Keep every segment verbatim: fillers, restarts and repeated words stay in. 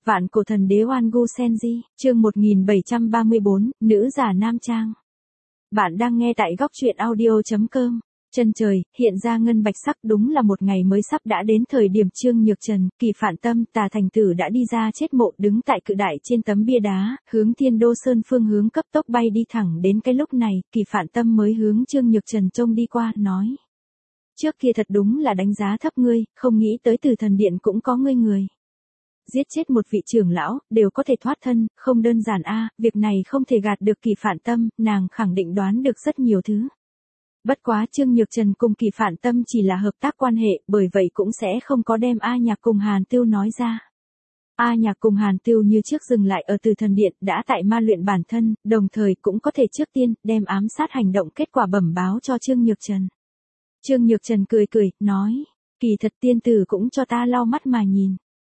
Vạn cổ thần đế Oan Gu Senji, chương một nghìn bảy trăm ba mươi bốn, nữ giả nam trang. Bạn đang nghe tại góc truyện audio chấm com. Chân trời, hiện ra ngân bạch sắc, đúng là một ngày mới sắp đã đến. Thời điểm Trương Nhược Trần, Kỳ Phản Tâm, Tà Thành Tử đã đi ra chết mộ, đứng tại cự đại trên tấm bia đá, hướng Thiên Đô Sơn phương hướng cấp tốc bay đi thẳng. Đến cái lúc này, Kỳ Phản Tâm mới hướng Trương Nhược Trần trông đi qua, nói: Trước kia thật đúng là đánh giá thấp ngươi, không nghĩ tới Từ Thần Điện cũng có ngươi người. Giết chết một vị trưởng lão, đều có thể thoát thân, không đơn giản a, việc này không thể gạt được Kỳ Phản Tâm, nàng khẳng định đoán được rất nhiều thứ. Bất quá Trương Nhược Trần cùng Kỳ Phản Tâm chỉ là hợp tác quan hệ, bởi vậy cũng sẽ không có đem A Nhạc cùng Hàn Tưu nói ra. A Nhạc cùng Hàn Tưu như trước dừng lại ở Từ Thần Điện, đã tại ma luyện bản thân, đồng thời cũng có thể trước tiên đem ám sát hành động kết quả bẩm báo cho Trương Nhược Trần. Trương Nhược Trần cười cười, nói: Kỳ thật tiên tử cũng cho ta lau mắt mà nhìn.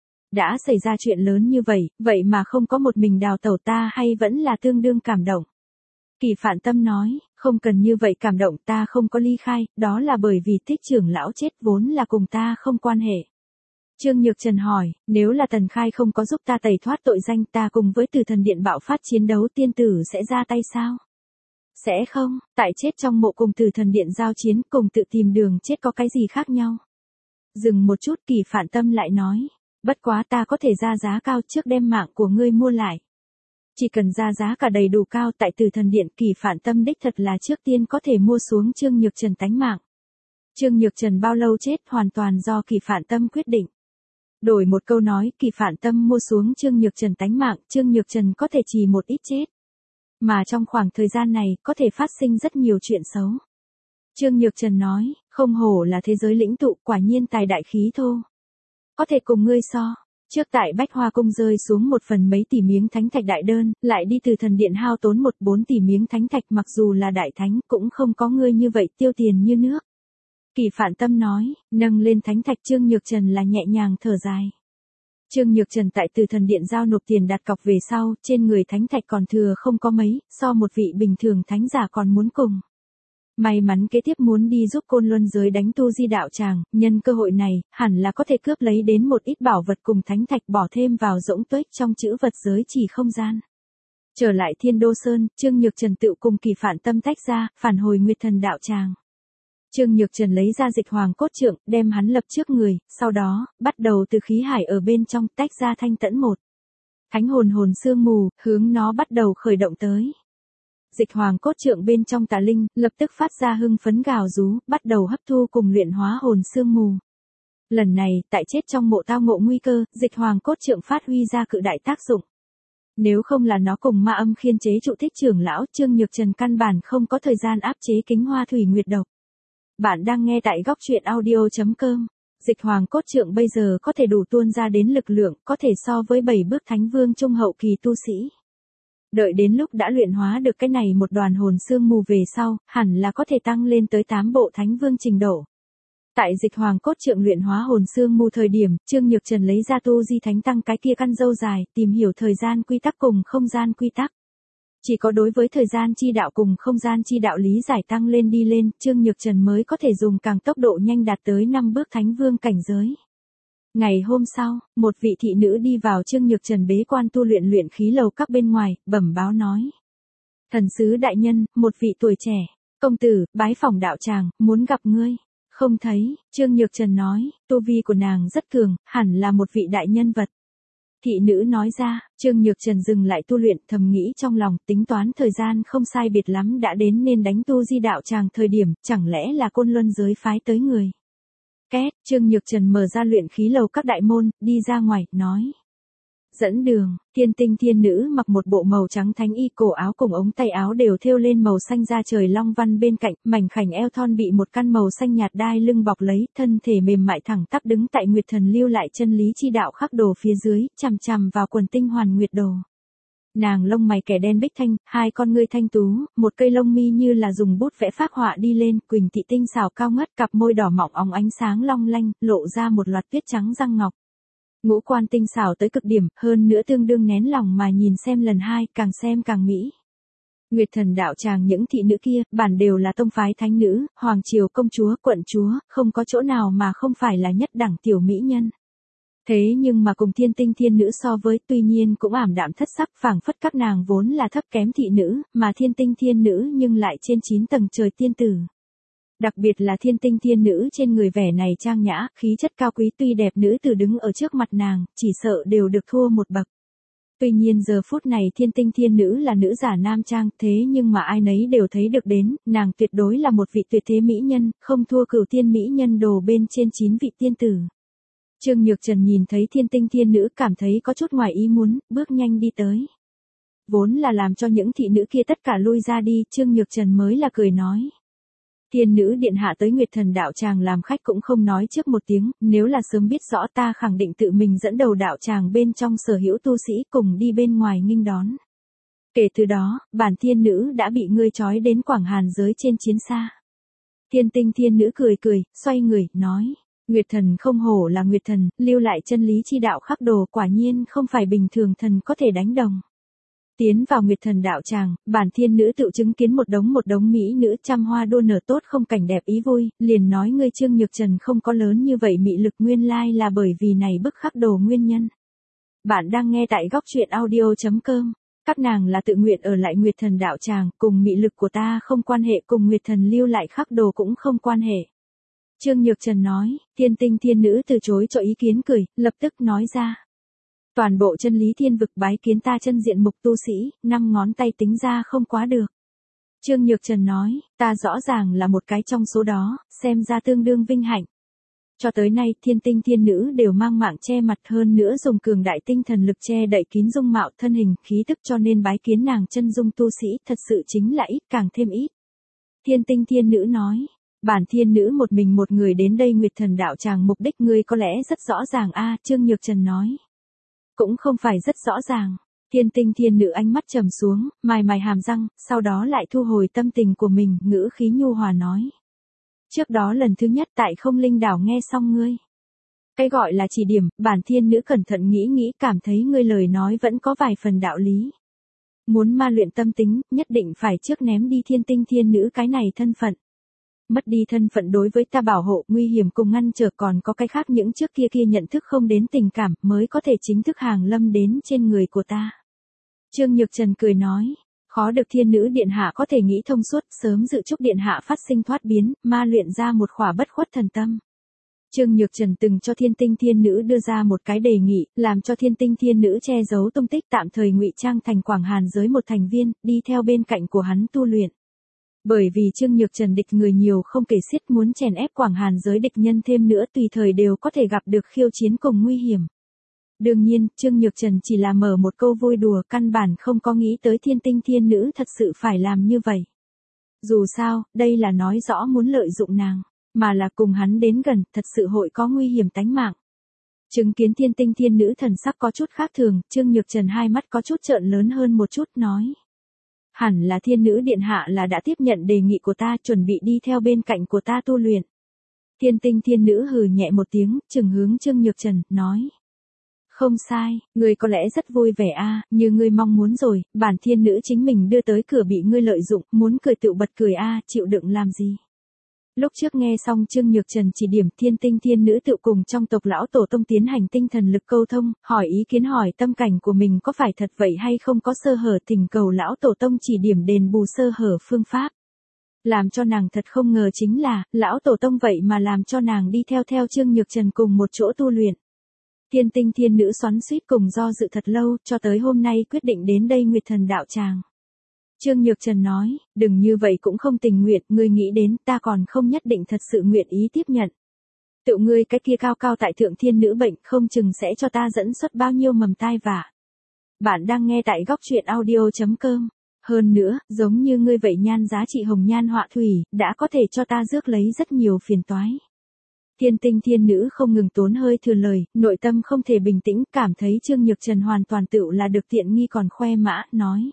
Đã xảy ra chuyện lớn như vậy, vậy mà không có một mình đào tẩu, ta hay vẫn là tương đương cảm động. Kỳ Phản Tâm nói: Không cần như vậy cảm động, ta không có ly khai, đó là bởi vì Tích trưởng lão chết vốn là cùng ta không quan hệ. Trương Nhược Trần hỏi: Nếu là Tần Khai không có giúp ta tẩy thoát tội danh, ta cùng với Từ Thần Điện bạo phát chiến đấu, tiên tử sẽ ra tay sao? Sẽ không, tại chết trong mộ cùng Từ Thần Điện giao chiến, cùng tự tìm đường chết có cái gì khác nhau? Dừng một chút, Kỳ Phản Tâm lại nói: Bất quá ta có thể ra giá cao trước đem mạng của ngươi mua lại. Chỉ cần ra giá cả đầy đủ cao, tại Từ Thần Điện, Kỳ Phản Tâm đích thật là trước tiên có thể mua xuống Trương Nhược Trần tánh mạng. Trương Nhược Trần bao lâu chết hoàn toàn do Kỳ Phản Tâm quyết định. Đổi một câu nói, Kỳ Phản Tâm mua xuống Trương Nhược Trần tánh mạng, Trương Nhược Trần có thể chỉ một ít chết. Mà trong khoảng thời gian này, có thể phát sinh rất nhiều chuyện xấu. Trương Nhược Trần nói: Không hổ là thế giới lĩnh tụ, quả nhiên tài đại khí thô. Có thể cùng ngươi so. Trước tại Bách Hoa Cung rơi xuống một phần mấy tỷ miếng thánh thạch đại đơn, lại đi Từ Thần Điện hao tốn một bốn tỷ miếng thánh thạch, mặc dù là đại thánh, cũng không có ngươi như vậy tiêu tiền như nước. Kỳ Phản Tâm nói, nâng lên thánh thạch. Trương Nhược Trần là nhẹ nhàng thở dài. Trương Nhược Trần tại Từ Thần Điện giao nộp tiền đặt cọc về sau, trên người thánh thạch còn thừa không có mấy, so một vị bình thường thánh giả còn muốn cùng. May mắn kế tiếp muốn đi giúp Côn Luân giới đánh tu di đạo tràng, nhân cơ hội này, hẳn là có thể cướp lấy đến một ít bảo vật cùng thánh thạch bỏ thêm vào rỗng tuếch trong chữ vật giới chỉ không gian. Trở lại Thiên Đô Sơn, Trương Nhược Trần tự cùng Kỳ Phản Tâm tách ra, phản hồi Nguyệt Thần đạo tràng. Trương Nhược Trần lấy ra Dịch Hoàng cốt trượng, đem hắn lập trước người, sau đó, bắt đầu từ khí hải ở bên trong tách ra thanh tẫn một. Thánh hồn hồn sương mù, hướng nó bắt đầu khởi động tới. Dịch Hoàng cốt trượng bên trong tà linh, lập tức phát ra hưng phấn gào rú, bắt đầu hấp thu cùng luyện hóa hồn sương mù. Lần này, tại chết trong mộ tao ngộ nguy cơ, Dịch Hoàng cốt trượng phát huy ra cự đại tác dụng. Nếu không là nó cùng ma âm khiên chế trụ Tích trưởng lão, Trương Nhược Trần căn bản không có thời gian áp chế kính hoa thủy nguyệt độc. Bạn đang nghe tại góc truyện audio chấm com. Dịch Hoàng cốt trượng bây giờ có thể đủ tuôn ra đến lực lượng, có thể so với bảy bước thánh vương trung hậu kỳ tu sĩ. Đợi đến lúc đã luyện hóa được cái này một đoàn hồn sương mù về sau, hẳn là có thể tăng lên tới tám bộ thánh vương trình độ. Tại Dịch Hoàng cốt trượng luyện hóa hồn sương mù thời điểm, Trương Nhược Trần lấy ra tu di thánh tăng cái kia căn dâu dài, tìm hiểu thời gian quy tắc cùng không gian quy tắc. Chỉ có đối với thời gian chi đạo cùng không gian chi đạo lý giải tăng lên đi lên, Trương Nhược Trần mới có thể dùng càng tốc độ nhanh đạt tới năm bước thánh vương cảnh giới. Ngày hôm sau, một vị thị nữ đi vào Trương Nhược Trần bế quan tu luyện luyện khí lầu các bên ngoài, bẩm báo nói: Thần sứ đại nhân, một vị tuổi trẻ, công tử, bái phỏng đạo tràng, muốn gặp ngươi. Không thấy. Trương Nhược Trần nói, tu vi của nàng rất cường, hẳn là một vị đại nhân vật. Thị nữ nói ra. Trương Nhược Trần dừng lại tu luyện, thầm nghĩ trong lòng, tính toán thời gian không sai biệt lắm đã đến nên đánh tu di đạo tràng thời điểm, chẳng lẽ là Côn Luân giới phái tới người. Két, Trương Nhược Trần mở ra luyện khí lầu các đại môn, đi ra ngoài, nói: Dẫn đường. Thiên tinh thiên nữ mặc một bộ màu trắng thánh y, cổ áo cùng ống tay áo đều thêu lên màu xanh da trời long văn bên cạnh, mảnh khảnh eo thon bị một căn màu xanh nhạt đai lưng bọc lấy, thân thể mềm mại thẳng tắp đứng tại Nguyệt Thần lưu lại chân lý chi đạo khắc đồ phía dưới, chằm chằm vào quần tinh hoàn nguyệt đồ. Nàng lông mày kẻ đen bích thanh, hai con ngươi thanh tú, một cây lông mi như là dùng bút vẽ phác họa đi lên, quỳnh thị tinh xảo cao ngất, cặp môi đỏ mọng óng ánh sáng long lanh, lộ ra một loạt tuyết trắng răng ngọc. Ngũ quan tinh xảo tới cực điểm, hơn nữa tương đương nén lòng mà nhìn xem lần hai, càng xem càng mỹ. Nguyệt Thần đạo tràng những thị nữ kia, bản đều là tông phái thánh nữ, hoàng triều công chúa, quận chúa, không có chỗ nào mà không phải là nhất đẳng tiểu mỹ nhân. Thế nhưng mà cùng thiên tinh thiên nữ so với tuy nhiên cũng ảm đạm thất sắc, phảng phất các nàng vốn là thấp kém thị nữ, mà thiên tinh thiên nữ nhưng lại trên chín tầng trời tiên tử. Đặc biệt là thiên tinh thiên nữ trên người vẻ này trang nhã, khí chất cao quý, tuy đẹp nữ tử đứng ở trước mặt nàng, chỉ sợ đều được thua một bậc. Tuy nhiên giờ phút này thiên tinh thiên nữ là nữ giả nam trang, thế nhưng mà ai nấy đều thấy được đến, nàng tuyệt đối là một vị tuyệt thế mỹ nhân, không thua cửu tiên mỹ nhân đồ bên trên chín vị tiên tử. Trương Nhược Trần nhìn thấy thiên tinh thiên nữ cảm thấy có chút ngoài ý muốn, bước nhanh đi tới. Vốn là làm cho những thị nữ kia tất cả lui ra đi, Trương Nhược Trần mới là cười nói. Thiên nữ điện hạ tới Nguyệt Thần đạo tràng làm khách cũng không nói trước một tiếng, nếu là sớm biết rõ ta khẳng định tự mình dẫn đầu đạo tràng bên trong sở hữu tu sĩ cùng đi bên ngoài nghênh đón. Kể từ đó, bản thiên nữ đã bị ngươi trói đến Quảng Hàn giới trên chiến xa. Thiên tinh thiên nữ cười cười, xoay người, nói. Nguyệt Thần không hổ là Nguyệt Thần, lưu lại chân lý chi đạo khắc đồ, quả nhiên không phải bình thường thần có thể đánh đồng. Tiến vào Nguyệt Thần đạo tràng, bản thiên nữ tự chứng kiến một đống một đống mỹ nữ trăm hoa đua nở tốt không cảnh đẹp ý vui, liền nói ngươi Trương Nhược Trần không có lớn như vậy mị lực, nguyên lai là bởi vì này bức khắc đồ nguyên nhân. Bạn đang nghe tại góc truyện audio chấm com. Các nàng là tự nguyện ở lại Nguyệt Thần đạo tràng, cùng mị lực của ta không quan hệ, cùng Nguyệt Thần lưu lại khắc đồ cũng không quan hệ. Trương Nhược Trần nói, thiên tinh thiên nữ từ chối cho ý kiến cười, lập tức nói ra. Toàn bộ chân lý thiên vực bái kiến ta chân diện mục tu sĩ, năm ngón tay tính ra không quá được. Trương Nhược Trần nói, ta rõ ràng là một cái trong số đó, xem ra tương đương vinh hạnh. Cho tới nay thiên tinh thiên nữ đều mang mạng che mặt, hơn nữa dùng cường đại tinh thần lực che đậy kín dung mạo thân hình, khí tức, cho nên bái kiến nàng chân dung tu sĩ thật sự chính là ít càng thêm ít. Thiên tinh thiên nữ nói. Bản thiên nữ một mình một người đến đây Nguyệt Thần đạo tràng, mục đích ngươi có lẽ rất rõ ràng a, Trương Nhược Trần nói. Cũng không phải rất rõ ràng. Thiên tinh thiên nữ ánh mắt trầm xuống, mài mài hàm răng, sau đó lại thu hồi tâm tình của mình, ngữ khí nhu hòa nói. Trước đó lần thứ nhất tại Không Linh đảo nghe xong ngươi. Cái gọi là chỉ điểm, bản thiên nữ cẩn thận nghĩ nghĩ cảm thấy ngươi lời nói vẫn có vài phần đạo lý. Muốn ma luyện tâm tính, nhất định phải trước ném đi thiên tinh thiên nữ cái này thân phận. Mất đi thân phận đối với ta bảo hộ, nguy hiểm cùng ngăn trở, còn có cái khác những trước kia kia nhận thức không đến tình cảm, mới có thể chính thức hàng lâm đến trên người của ta. Trương Nhược Trần cười nói, khó được thiên nữ điện hạ có thể nghĩ thông suốt, sớm dự chúc điện hạ phát sinh thoát biến, ma luyện ra một khỏa bất khuất thần tâm. Trương Nhược Trần từng cho thiên tinh thiên nữ đưa ra một cái đề nghị, làm cho thiên tinh thiên nữ che giấu tung tích, tạm thời ngụy trang thành Quảng Hàn giới một thành viên, đi theo bên cạnh của hắn tu luyện. Bởi vì Trương Nhược Trần địch người nhiều không kể xiết, muốn chèn ép Quảng Hàn giới địch nhân thêm nữa tùy thời đều có thể gặp được khiêu chiến cùng nguy hiểm. Đương nhiên, Trương Nhược Trần chỉ là mở một câu vui đùa, căn bản không có nghĩ tới thiên tinh thiên nữ thật sự phải làm như vậy. Dù sao, đây là nói rõ muốn lợi dụng nàng, mà là cùng hắn đến gần, thật sự hội có nguy hiểm tánh mạng. Chứng kiến thiên tinh thiên nữ thần sắc có chút khác thường, Trương Nhược Trần hai mắt có chút trợn lớn hơn một chút, nói. Hẳn là thiên nữ điện hạ là đã tiếp nhận đề nghị của ta, chuẩn bị đi theo bên cạnh của ta tu luyện. Thiên tinh thiên nữ hừ nhẹ một tiếng, trừng hướng Trương Nhược Trần, nói. Không sai, ngươi có lẽ rất vui vẻ a, như ngươi mong muốn rồi, bản thiên nữ chính mình đưa tới cửa bị ngươi lợi dụng, muốn cười tự bật cười a, chịu đựng làm gì. Lúc trước nghe xong Trương Nhược Trần chỉ điểm, thiên tinh thiên nữ tự cùng trong tộc lão tổ tông tiến hành tinh thần lực câu thông, hỏi ý kiến, hỏi tâm cảnh của mình có phải thật vậy hay không có sơ hở, thỉnh cầu lão tổ tông chỉ điểm đền bù sơ hở phương pháp. Làm cho nàng thật không ngờ chính là, lão tổ tông vậy mà làm cho nàng đi theo theo Trương Nhược Trần cùng một chỗ tu luyện. Thiên tinh thiên nữ xoắn xuýt cùng do dự thật lâu, cho tới hôm nay quyết định đến đây Nguyệt Thần đạo tràng. Trương Nhược Trần nói, đừng như vậy cũng không tình nguyện, ngươi nghĩ đến, ta còn không nhất định thật sự nguyện ý tiếp nhận. Tự ngươi cái kia cao cao tại thượng thiên nữ bệnh, không chừng sẽ cho ta dẫn xuất bao nhiêu mầm tai vạ. Bạn đang nghe tại góc truyện audio chấm com. Hơn nữa, giống như ngươi vậy nhan giá trị hồng nhan họa thủy, đã có thể cho ta rước lấy rất nhiều phiền toái. Thiên tinh thiên nữ không ngừng tốn hơi thừa lời, nội tâm không thể bình tĩnh, cảm thấy Trương Nhược Trần hoàn toàn tựu là được tiện nghi còn khoe mã, nói.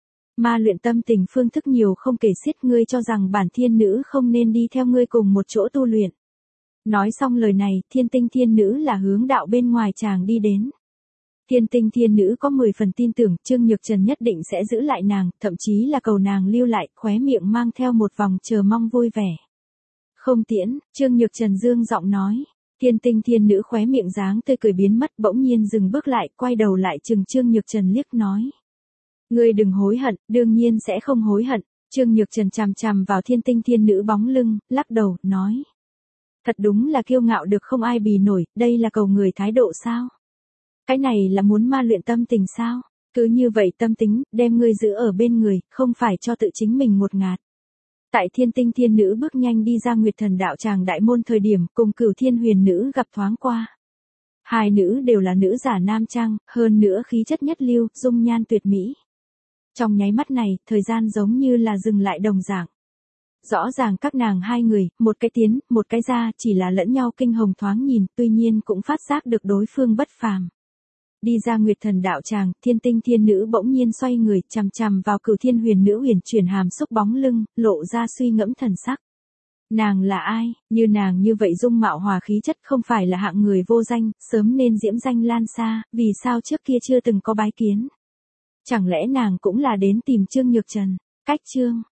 Ma luyện tâm tình phương thức nhiều không kể xiết, ngươi cho rằng bản thiên nữ không nên đi theo ngươi cùng một chỗ tu luyện. Nói xong lời này, thiên tinh thiên nữ là hướng đạo bên ngoài chàng đi đến. Thiên tinh thiên nữ có mười phần tin tưởng Trương Nhược Trần nhất định sẽ giữ lại nàng, thậm chí là cầu nàng lưu lại, khóe miệng mang theo một vòng chờ mong vui vẻ. Không tiễn, Trương Nhược Trần dương giọng nói. Thiên tinh thiên nữ khóe miệng dáng tươi cười biến mất, bỗng nhiên dừng bước lại, quay đầu lại chừng Trương Nhược Trần liếc nói. Ngươi đừng hối hận, đương nhiên sẽ không hối hận. Trương Nhược Trần chằm chằm vào thiên tinh thiên nữ bóng lưng, lắc đầu, nói. Thật đúng là kiêu ngạo được không ai bì nổi, đây là cầu người thái độ sao? Cái này là muốn ma luyện tâm tình sao? Cứ như vậy tâm tính, đem ngươi giữ ở bên người, không phải cho tự chính mình một ngạt. Tại thiên tinh thiên nữ bước nhanh đi ra Nguyệt Thần đạo tràng đại môn thời điểm, cùng Cửu Thiên Huyền nữ gặp thoáng qua. Hai nữ đều là nữ giả nam trang, hơn nữa khí chất nhất lưu, dung nhan tuyệt mỹ. Trong nháy mắt này, thời gian giống như là dừng lại đồng dạng. Rõ ràng các nàng hai người, một cái tiến, một cái ra, chỉ là lẫn nhau kinh hồng thoáng nhìn, tuy nhiên cũng phát giác được đối phương bất phàm. Đi ra Nguyệt Thần đạo tràng, thiên tinh thiên nữ bỗng nhiên xoay người, chằm chằm vào Cửu Thiên Huyền nữ huyền chuyển hàm xúc bóng lưng, lộ ra suy ngẫm thần sắc. Nàng là ai, như nàng như vậy dung mạo hòa khí chất không phải là hạng người vô danh, sớm nên diễm danh lan xa, vì sao trước kia chưa từng có bái kiến. Chẳng lẽ nàng cũng là đến tìm Trương Nhược Trần, cách chương.